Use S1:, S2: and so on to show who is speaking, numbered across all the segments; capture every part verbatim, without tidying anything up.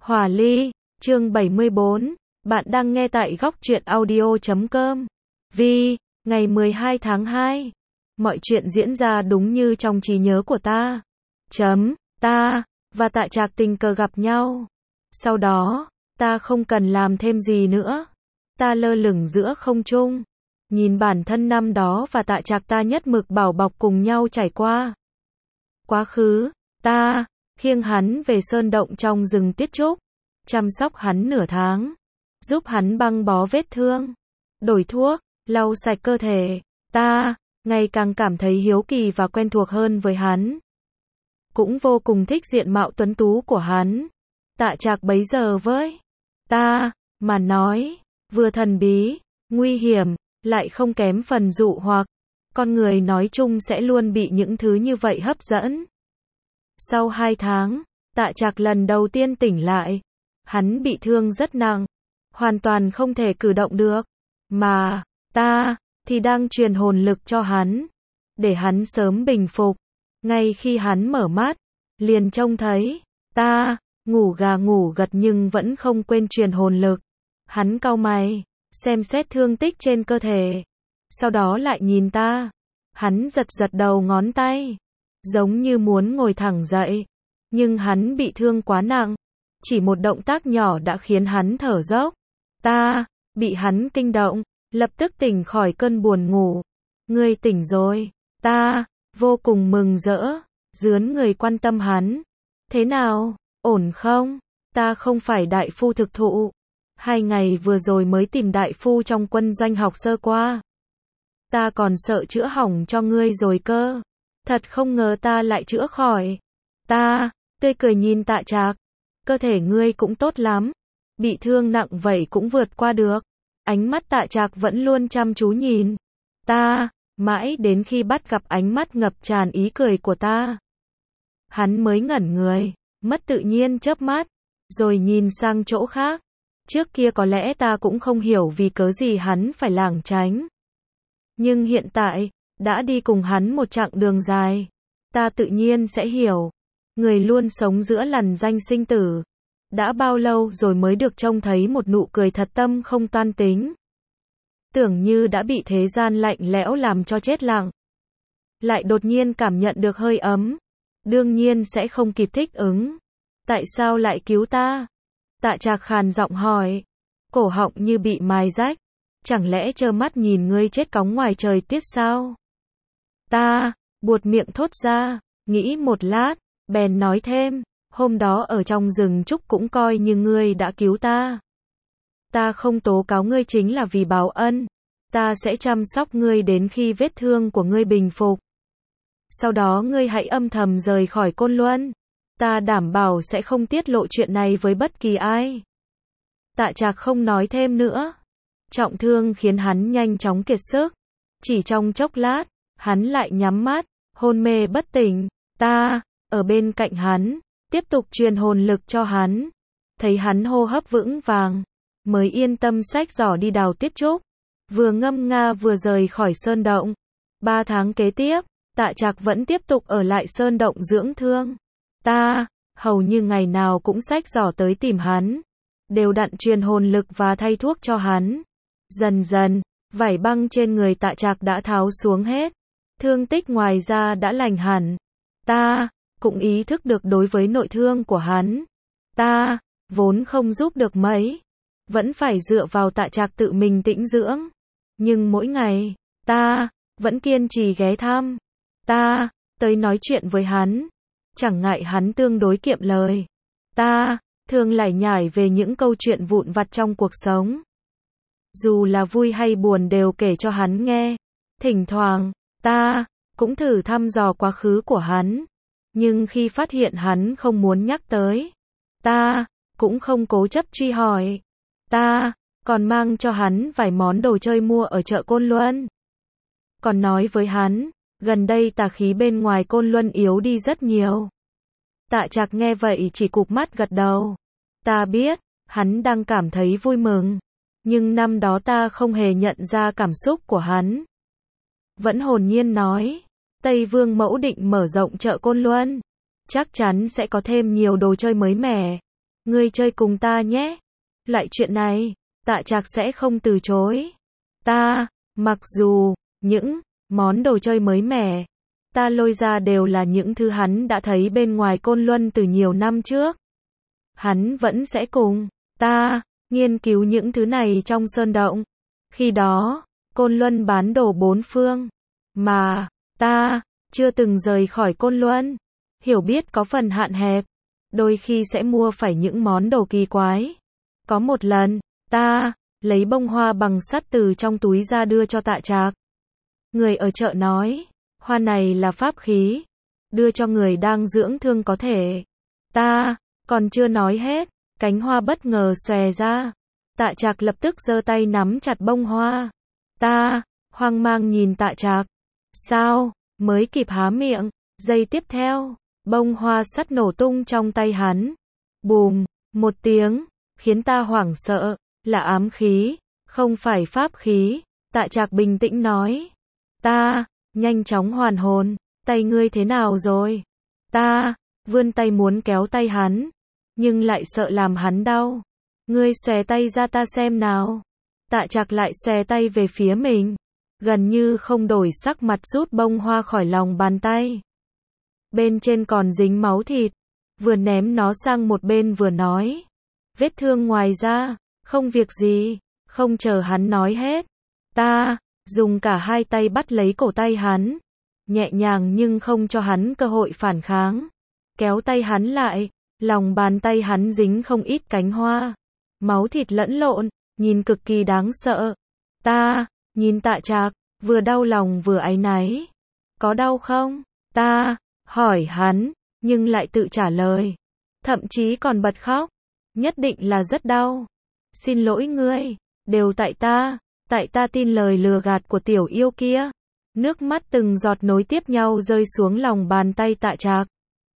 S1: Hòa ly, chương bảy mươi bốn, bạn đang nghe tại góc truyện audio chấm com. Vì, ngày mười hai tháng hai, mọi chuyện diễn ra đúng như trong trí nhớ của ta. Chấm, ta, và Tạ Trạc tình cờ gặp nhau. Sau đó, ta không cần làm thêm gì nữa. Ta lơ lửng giữa không trung. Nhìn bản thân năm đó và Tạ Trạc ta nhất mực bảo bọc cùng nhau trải qua. Quá khứ, ta khiêng hắn về sơn động trong rừng Tiết Trúc, chăm sóc hắn nửa tháng, giúp hắn băng bó vết thương, đổi thuốc, lau sạch cơ thể. Ta ngày càng cảm thấy hiếu kỳ và quen thuộc hơn với hắn. Cũng vô cùng thích diện mạo tuấn tú của hắn. Tạ Trạc bấy giờ với ta mà nói, vừa thần bí, nguy hiểm, lại không kém phần dụ hoặc. Con người nói chung sẽ luôn bị những thứ như vậy hấp dẫn. Sau hai tháng, Tạ Trạc lần đầu tiên tỉnh lại. Hắn bị thương rất nặng, hoàn toàn không thể cử động được. Mà, ta thì đang truyền hồn lực cho hắn, để hắn sớm bình phục. Ngay khi hắn mở mắt, liền trông thấy ta ngủ gà ngủ gật nhưng vẫn không quên truyền hồn lực. Hắn cau mày, xem xét thương tích trên cơ thể, sau đó lại nhìn ta. Hắn giật giật đầu ngón tay, giống như muốn ngồi thẳng dậy, nhưng hắn bị thương quá nặng, chỉ một động tác nhỏ đã khiến hắn thở dốc. Ta bị hắn kinh động, lập tức tỉnh khỏi cơn buồn ngủ. Ngươi tỉnh rồi. Ta vô cùng mừng rỡ, dướn người quan tâm hắn. Thế nào, ổn không? Ta không phải đại phu thực thụ. Hai ngày vừa rồi mới tìm đại phu trong quân doanh học sơ qua. Ta còn sợ chữa hỏng cho ngươi rồi cơ. Thật không ngờ ta lại chữa khỏi. Ta tươi cười nhìn Tạ Trạc. Cơ thể ngươi cũng tốt lắm. Bị thương nặng vậy cũng vượt qua được. Ánh mắt Tạ Trạc vẫn luôn chăm chú nhìn ta, mãi đến khi bắt gặp ánh mắt ngập tràn ý cười của ta. Hắn mới ngẩn người, mất tự nhiên chớp mắt, rồi nhìn sang chỗ khác. Trước kia có lẽ ta cũng không hiểu vì cớ gì hắn phải lảng tránh. Nhưng hiện tại, đã đi cùng hắn một chặng đường dài, ta tự nhiên sẽ hiểu. Người luôn sống giữa lằn ranh sinh tử. Đã bao lâu rồi mới được trông thấy một nụ cười thật tâm không toan tính. Tưởng như đã bị thế gian lạnh lẽo làm cho chết lặng. Lại đột nhiên cảm nhận được hơi ấm. Đương nhiên sẽ không kịp thích ứng. Tại sao lại cứu ta? Tạ Trạc khàn giọng hỏi. Cổ họng như bị mài rách. Chẳng lẽ trơ mắt nhìn ngươi chết cóng ngoài trời tuyết sao? Ta buột miệng thốt ra, nghĩ một lát, bèn nói thêm. Hôm đó ở trong rừng trúc cũng coi như ngươi đã cứu ta. Ta không tố cáo ngươi chính là vì báo ân. Ta sẽ chăm sóc ngươi đến khi vết thương của ngươi bình phục. Sau đó ngươi hãy âm thầm rời khỏi Côn Luân. Ta đảm bảo sẽ không tiết lộ chuyện này với bất kỳ ai. Tạ Trạc không nói thêm nữa. Trọng thương khiến hắn nhanh chóng kiệt sức. Chỉ trong chốc lát, hắn lại nhắm mắt, hôn mê bất tỉnh. Ta ở bên cạnh hắn, tiếp tục truyền hồn lực cho hắn. Thấy hắn hô hấp vững vàng, mới yên tâm xách giỏ đi đào Tiết Trúc. Vừa ngâm nga vừa rời khỏi sơn động. Ba tháng kế tiếp, Tạ Trạc vẫn tiếp tục ở lại sơn động dưỡng thương. Ta hầu như ngày nào cũng xách giỏ tới tìm hắn, đều đặn truyền hồn lực và thay thuốc cho hắn. Dần dần, vải băng trên người Tạ Trạc đã tháo xuống hết. Thương tích ngoài da đã lành hẳn. Ta cũng ý thức được đối với nội thương của hắn, ta vốn không giúp được mấy, vẫn phải dựa vào Tạ Trạc tự mình tĩnh dưỡng. Nhưng mỗi ngày, ta vẫn kiên trì ghé thăm. Ta tới nói chuyện với hắn, chẳng ngại hắn tương đối kiệm lời. Ta thường lải nhải về những câu chuyện vụn vặt trong cuộc sống. Dù là vui hay buồn đều kể cho hắn nghe. Thỉnh thoảng, ta cũng thử thăm dò quá khứ của hắn. Nhưng khi phát hiện hắn không muốn nhắc tới, ta cũng không cố chấp truy hỏi. Ta còn mang cho hắn vài món đồ chơi mua ở chợ Côn Luân. Còn nói với hắn, gần đây tà khí bên ngoài Côn Luân yếu đi rất nhiều. Tạ Trạc nghe vậy chỉ cụp mắt gật đầu. Ta biết, hắn đang cảm thấy vui mừng. Nhưng năm đó ta không hề nhận ra cảm xúc của hắn. Vẫn hồn nhiên nói. Tây Vương Mẫu định mở rộng chợ Côn Luân. Chắc chắn sẽ có thêm nhiều đồ chơi mới mẻ. ngươi chơi cùng ta nhé. Loại chuyện này, Tạ Trạc sẽ không từ chối. Ta, mặc dù, những món đồ chơi mới mẻ, ta lôi ra đều là những thứ hắn đã thấy bên ngoài Côn Luân từ nhiều năm trước. Hắn vẫn sẽ cùng ta nghiên cứu những thứ này trong sơn động. Khi đó, Côn Luân bán đồ bốn phương, mà ta chưa từng rời khỏi Côn Luân, hiểu biết có phần hạn hẹp, đôi khi sẽ mua phải những món đồ kỳ quái. Có một lần, ta lấy bông hoa bằng sắt từ trong túi ra đưa cho Tạ Trạc. Người ở chợ nói, hoa này là pháp khí, đưa cho người đang dưỡng thương có thể. Ta còn chưa nói hết, cánh hoa bất ngờ xòe ra. Tạ Trạc lập tức giơ tay nắm chặt bông hoa. Ta hoang mang nhìn Tạ Trạc. Sao? Mới kịp há miệng, giây tiếp theo, bông hoa sắt nổ tung trong tay hắn. Bùm, một tiếng, khiến ta hoảng sợ, là ám khí, không phải pháp khí. Tạ Trạc bình tĩnh nói. Ta nhanh chóng hoàn hồn, tay ngươi thế nào rồi? Ta vươn tay muốn kéo tay hắn, nhưng lại sợ làm hắn đau. Ngươi xòe tay ra ta xem nào. Tạ Trạc lại xòe tay về phía mình, gần như không đổi sắc mặt rút bông hoa khỏi lòng bàn tay. Bên trên còn dính máu thịt, vừa ném nó sang một bên vừa nói. Vết thương ngoài ra, không việc gì. Không chờ hắn nói hết, ta dùng cả hai tay bắt lấy cổ tay hắn, nhẹ nhàng nhưng không cho hắn cơ hội phản kháng. Kéo tay hắn lại, lòng bàn tay hắn dính không ít cánh hoa, máu thịt lẫn lộn, nhìn cực kỳ đáng sợ. Ta nhìn Tạ Trạc, vừa đau lòng vừa áy náy. Có đau không? Ta hỏi hắn, nhưng lại tự trả lời. Thậm chí còn bật khóc. Nhất định là rất đau. Xin lỗi ngươi, đều tại ta, tại ta tin lời lừa gạt của tiểu yêu kia. Nước mắt từng giọt nối tiếp nhau rơi xuống lòng bàn tay Tạ Trạc.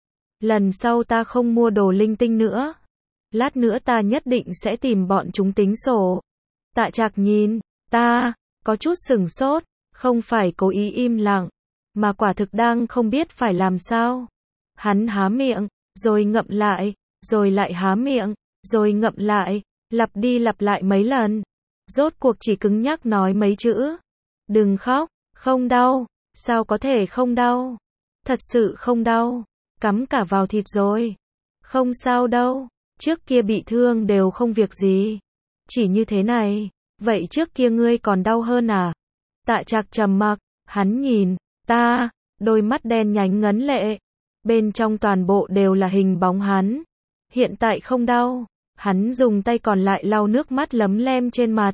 S1: Lần sau ta không mua đồ linh tinh nữa. Lát nữa ta nhất định sẽ tìm bọn chúng tính sổ. Tạ Trạc nhìn ta, có chút sửng sốt, không phải cố ý im lặng, mà quả thực đang không biết phải làm sao. Hắn há miệng, rồi ngậm lại, rồi lại há miệng, rồi ngậm lại, lặp đi lặp lại mấy lần. Rốt cuộc chỉ cứng nhắc nói mấy chữ. Đừng khóc, không đau. Sao có thể không đau? Thật sự không đau. Cắm cả vào thịt rồi. Không sao đâu. Trước kia bị thương đều không việc gì. Chỉ như thế này. Vậy trước kia ngươi còn đau hơn à? Tạ Trạc trầm mặc, hắn nhìn ta, đôi mắt đen nhánh ngấn lệ. Bên trong toàn bộ đều là hình bóng hắn. Hiện tại không đau. Hắn dùng tay còn lại lau nước mắt lấm lem trên mặt.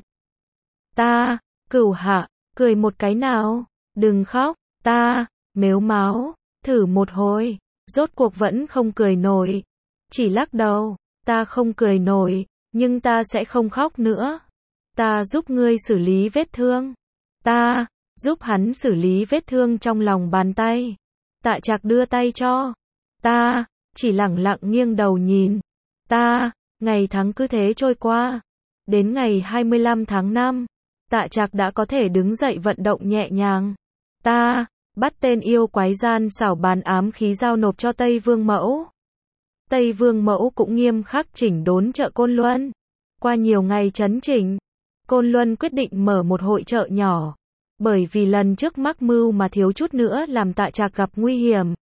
S1: Ta, Cửu Hạ, cười một cái nào. Đừng khóc. Ta, mếu máo, thử một hồi. Rốt cuộc vẫn không cười nổi. Chỉ lắc đầu. Ta không cười nổi, nhưng ta sẽ không khóc nữa. Ta giúp ngươi xử lý vết thương. Ta giúp hắn xử lý vết thương trong lòng bàn tay. Tạ Trạc đưa tay cho. Ta chỉ lẳng lặng nghiêng đầu nhìn. Ta, ngày tháng cứ thế trôi qua. Đến ngày hai mươi lăm tháng năm, Tạ Trạc đã có thể đứng dậy vận động nhẹ nhàng. Ta bắt tên yêu quái gian xảo bán ám khí giao nộp cho Tây Vương Mẫu. Tây Vương Mẫu cũng nghiêm khắc chỉnh đốn chợ Côn Luân. Qua nhiều ngày chấn chỉnh, Côn Luân quyết định mở một hội chợ nhỏ. Bởi vì lần trước mắc mưu mà thiếu chút nữa làm Tạ Trạc gặp nguy hiểm.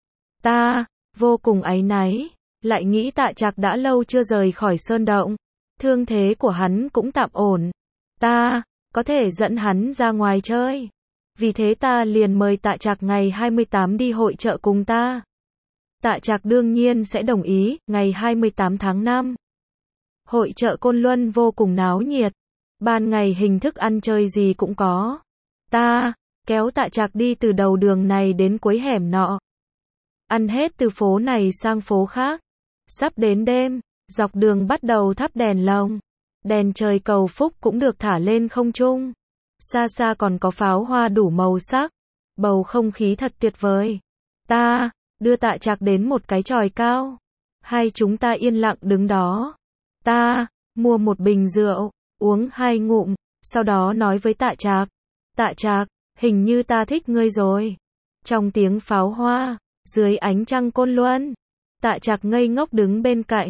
S1: Ta vô cùng áy náy, lại nghĩ Tạ Trạc đã lâu chưa rời khỏi sơn động. Thương thế của hắn cũng tạm ổn. Ta có thể dẫn hắn ra ngoài chơi. Vì thế ta liền mời Tạ Trạc ngày hai mươi tám đi hội chợ cùng ta. Tạ Trạc đương nhiên sẽ đồng ý. Ngày hai mươi tám tháng năm, hội chợ Côn Luân vô cùng náo nhiệt. Ban ngày hình thức ăn chơi gì cũng có. Ta kéo Tạ Trạc đi từ đầu đường này đến cuối hẻm nọ. Ăn hết từ phố này sang phố khác. Sắp đến đêm, dọc đường bắt đầu thắp đèn lồng. Đèn trời cầu phúc cũng được thả lên không trung. Xa xa còn có pháo hoa đủ màu sắc. Bầu không khí thật tuyệt vời. Ta đưa Tạ Trạc đến một cái chòi cao. Hai chúng ta yên lặng đứng đó. Ta mua một bình rượu, uống hai ngụm, sau đó nói với Tạ Trạc. Tạ Trạc, hình như ta thích ngươi rồi. Trong tiếng pháo hoa, dưới ánh trăng Côn Luân, Tạ Trạc ngây ngốc đứng bên cạnh.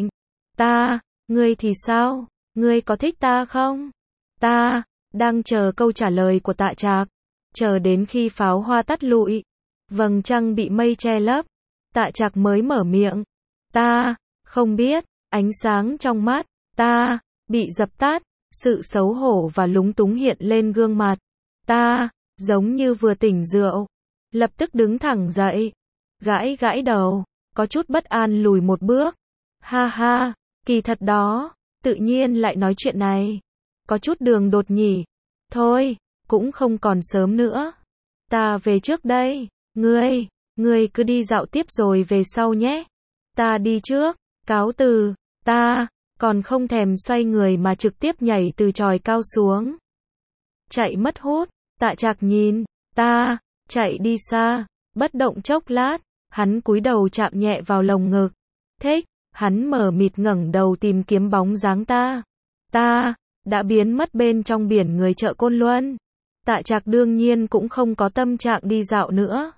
S1: Ta, ngươi thì sao? Ngươi có thích ta không? Ta, đang chờ câu trả lời của Tạ Trạc. Chờ đến khi pháo hoa tắt lụi, vầng trăng bị mây che lấp, Tạ Trạc mới mở miệng. Ta, không biết, ánh sáng trong mắt, ta, bị dập tắt, sự xấu hổ và lúng túng hiện lên gương mặt. Ta, giống như vừa tỉnh rượu, lập tức đứng thẳng dậy, gãi gãi đầu, có chút bất an lùi một bước. Ha ha, kỳ thật đó, tự nhiên lại nói chuyện này. Có chút đường đột nhỉ. Thôi, cũng không còn sớm nữa. Ta về trước đây, ngươi, ngươi cứ đi dạo tiếp rồi về sau nhé. Ta đi trước, cáo từ, ta, còn không thèm xoay người mà trực tiếp nhảy từ chòi cao xuống. Chạy mất hút, Tạ Trạc nhìn, ta, chạy đi xa, bất động chốc lát, hắn cúi đầu chạm nhẹ vào lồng ngực. Thích, hắn mở mịt ngẩng đầu tìm kiếm bóng dáng ta. Ta, đã biến mất bên trong biển người chợ Côn Luân. Tạ Trạc đương nhiên cũng không có tâm trạng đi dạo nữa.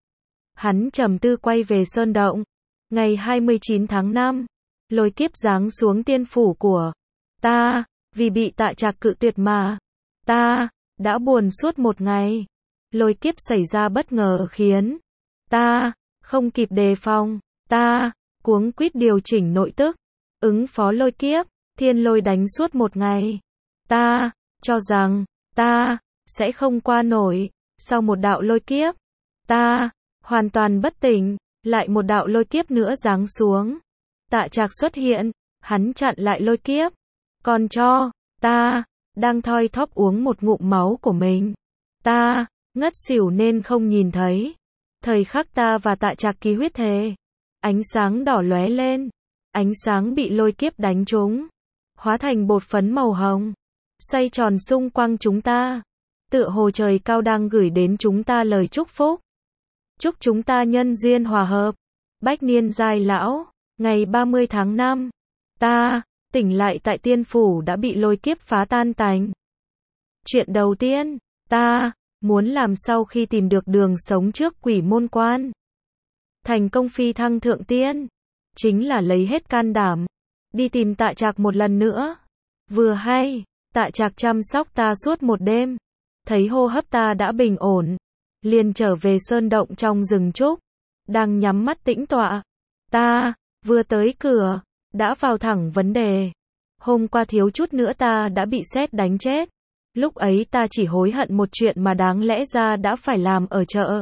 S1: Hắn trầm tư quay về sơn động. Ngày hai mươi chín tháng năm, lôi kiếp giáng xuống tiên phủ của ta, vì bị Tạ Trạc cự tuyệt mà. Ta, đã buồn suốt một ngày. Lôi kiếp xảy ra bất ngờ khiến ta, không kịp đề phòng. Ta, cuống quýt điều chỉnh nội tức, ứng phó lôi kiếp, thiên lôi đánh suốt một ngày. Ta, cho rằng, ta, sẽ không qua nổi. Sau một đạo lôi kiếp, ta, hoàn toàn bất tỉnh, lại một đạo lôi kiếp nữa giáng xuống. Tạ Trạc xuất hiện, hắn chặn lại lôi kiếp, còn cho, ta, đang thoi thóp uống một ngụm máu của mình. Ta, ngất xỉu nên không nhìn thấy. Thời khắc ta và Tạ Trạc ký huyết thề, ánh sáng đỏ lóe lên, ánh sáng bị lôi kiếp đánh trúng, hóa thành bột phấn màu hồng, xoay tròn xung quanh chúng ta. Tựa hồ trời cao đang gửi đến chúng ta lời chúc phúc. Chúc chúng ta nhân duyên hòa hợp, bách niên giai lão. Ngày ba mươi tháng năm, ta, tỉnh lại tại tiên phủ đã bị lôi kiếp phá tan tành. Chuyện đầu tiên, ta, muốn làm sau khi tìm được đường sống trước quỷ môn quan. Thành công phi thăng thượng tiên, chính là lấy hết can đảm, đi tìm Tạ Trạc một lần nữa. Vừa hay, Tạ Trạc chăm sóc ta suốt một đêm, thấy hô hấp ta đã bình ổn, liền trở về sơn động trong rừng trúc, đang nhắm mắt tĩnh tọa. Ta, vừa tới cửa, đã vào thẳng vấn đề. Hôm qua thiếu chút nữa ta đã bị sét đánh chết. Lúc ấy ta chỉ hối hận một chuyện mà đáng lẽ ra đã phải làm ở chợ.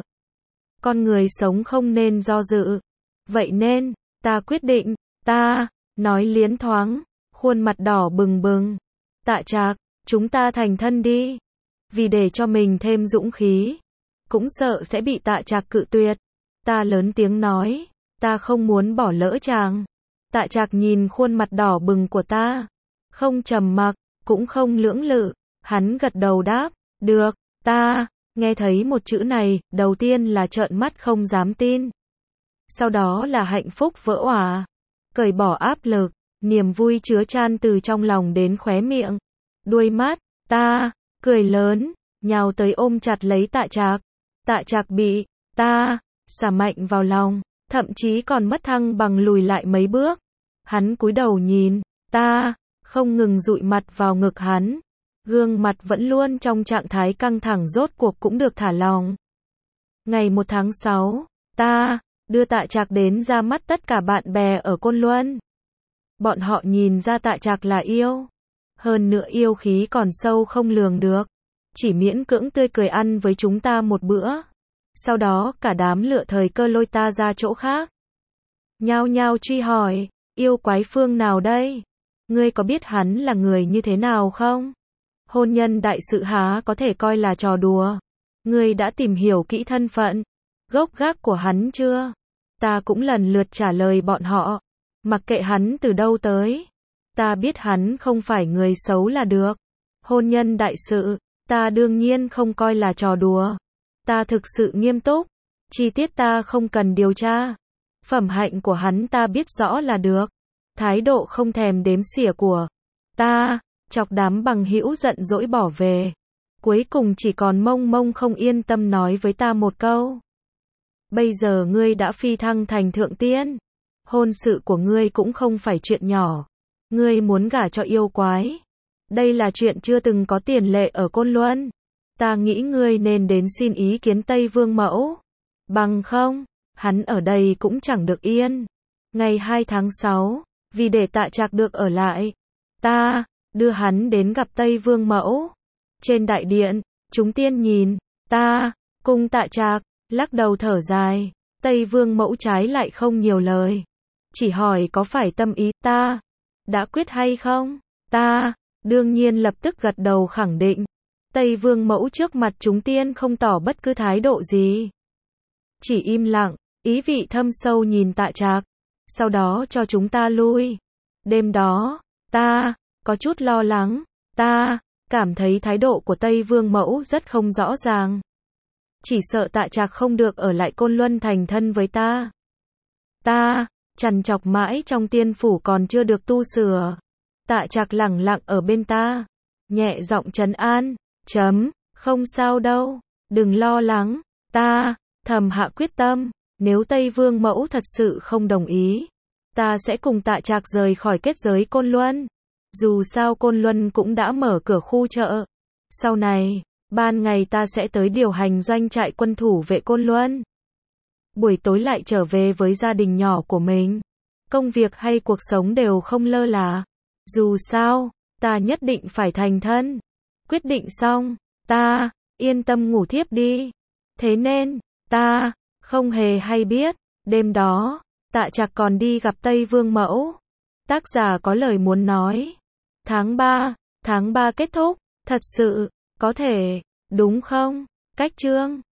S1: Con người sống không nên do dự. Vậy nên, ta quyết định, ta, nói liến thoáng, khuôn mặt đỏ bừng bừng. Tạ Trạc, chúng ta thành thân đi. Vì để cho mình thêm dũng khí, cũng sợ sẽ bị Tạ Trạc cự tuyệt. Ta lớn tiếng nói, ta không muốn bỏ lỡ chàng. Tạ Trạc nhìn khuôn mặt đỏ bừng của ta, không trầm mặc, cũng không lưỡng lự, hắn gật đầu đáp, được. Ta, nghe thấy một chữ này, đầu tiên là trợn mắt không dám tin. Sau đó là hạnh phúc vỡ òa, cởi bỏ áp lực, niềm vui chứa chan từ trong lòng đến khóe miệng. Đuôi mắt, ta, cười lớn, nhào tới ôm chặt lấy Tạ Trạc. Tạ Trạc bị, ta, xả mạnh vào lòng, thậm chí còn mất thăng bằng lùi lại mấy bước. Hắn cúi đầu nhìn, ta, không ngừng dụi mặt vào ngực hắn. Gương mặt vẫn luôn trong trạng thái căng thẳng rốt cuộc cũng được thả lỏng. Ngày một tháng sáu, ta, đưa Tạ Trạc đến ra mắt tất cả bạn bè ở Côn Luân. Bọn họ nhìn ra Tạ Trạc là yêu. Hơn nữa yêu khí còn sâu không lường được. Chỉ miễn cưỡng tươi cười ăn với chúng ta một bữa. Sau đó cả đám lựa thời cơ lôi ta ra chỗ khác. Nhao nhao truy hỏi, yêu quái phương nào đây? Ngươi có biết hắn là người như thế nào không? Hôn nhân đại sự há có thể coi là trò đùa. Ngươi đã tìm hiểu kỹ thân phận, gốc gác của hắn chưa? Ta cũng lần lượt trả lời bọn họ. Mặc kệ hắn từ đâu tới, ta biết hắn không phải người xấu là được. Hôn nhân đại sự, ta đương nhiên không coi là trò đùa. Ta thực sự nghiêm túc. Chi tiết ta không cần điều tra. Phẩm hạnh của hắn ta biết rõ là được. Thái độ không thèm đếm xỉa của ta, chọc đám bằng hữu giận dỗi bỏ về. Cuối cùng chỉ còn mông mông không yên tâm nói với ta một câu. Bây giờ ngươi đã phi thăng thành thượng tiên. Hôn sự của ngươi cũng không phải chuyện nhỏ. Ngươi muốn gả cho yêu quái. Đây là chuyện chưa từng có tiền lệ ở Côn Luân. Ta nghĩ ngươi nên đến xin ý kiến Tây Vương Mẫu. Bằng không, hắn ở đây cũng chẳng được yên. Ngày hai tháng sáu, vì để Tạ Trạc được ở lại, ta đưa hắn đến gặp Tây Vương Mẫu. Trên đại điện, chúng tiên nhìn ta cùng Tạ Trạc, lắc đầu thở dài. Tây Vương Mẫu trái lại không nhiều lời, chỉ hỏi có phải tâm ý ta đã quyết hay không. Ta đương nhiên lập tức gật đầu khẳng định. Tây Vương Mẫu trước mặt chúng tiên không tỏ bất cứ thái độ gì, chỉ im lặng, ý vị thâm sâu nhìn Tạ Trạc, sau đó cho chúng ta lui. Đêm đó, ta có chút lo lắng, ta cảm thấy thái độ của Tây Vương Mẫu rất không rõ ràng. Chỉ sợ Tạ Trạc không được ở lại Côn Luân thành thân với ta. Ta trằn trọc mãi trong tiên phủ còn chưa được tu sửa. Tạ Trạc lẳng lặng ở bên ta, nhẹ giọng trấn an, chấm, không sao đâu, đừng lo lắng. Ta thầm hạ quyết tâm, nếu Tây Vương Mẫu thật sự không đồng ý, ta sẽ cùng Tạ Trạc rời khỏi kết giới Côn Luân. Dù sao Côn Luân cũng đã mở cửa khu chợ. Sau này, ban ngày ta sẽ tới điều hành doanh trại quân thủ vệ Côn Luân. Buổi tối lại trở về với gia đình nhỏ của mình. Công việc hay cuộc sống đều không lơ là. Dù sao, ta nhất định phải thành thân. Quyết định xong, ta yên tâm ngủ thiếp đi. Thế nên, ta không hề hay biết, đêm đó, Tạ Trạc còn đi gặp Tây Vương Mẫu. Tác giả có lời muốn nói. Tháng ba, tháng ba kết thúc, thật sự, có thể, đúng không? Cách chương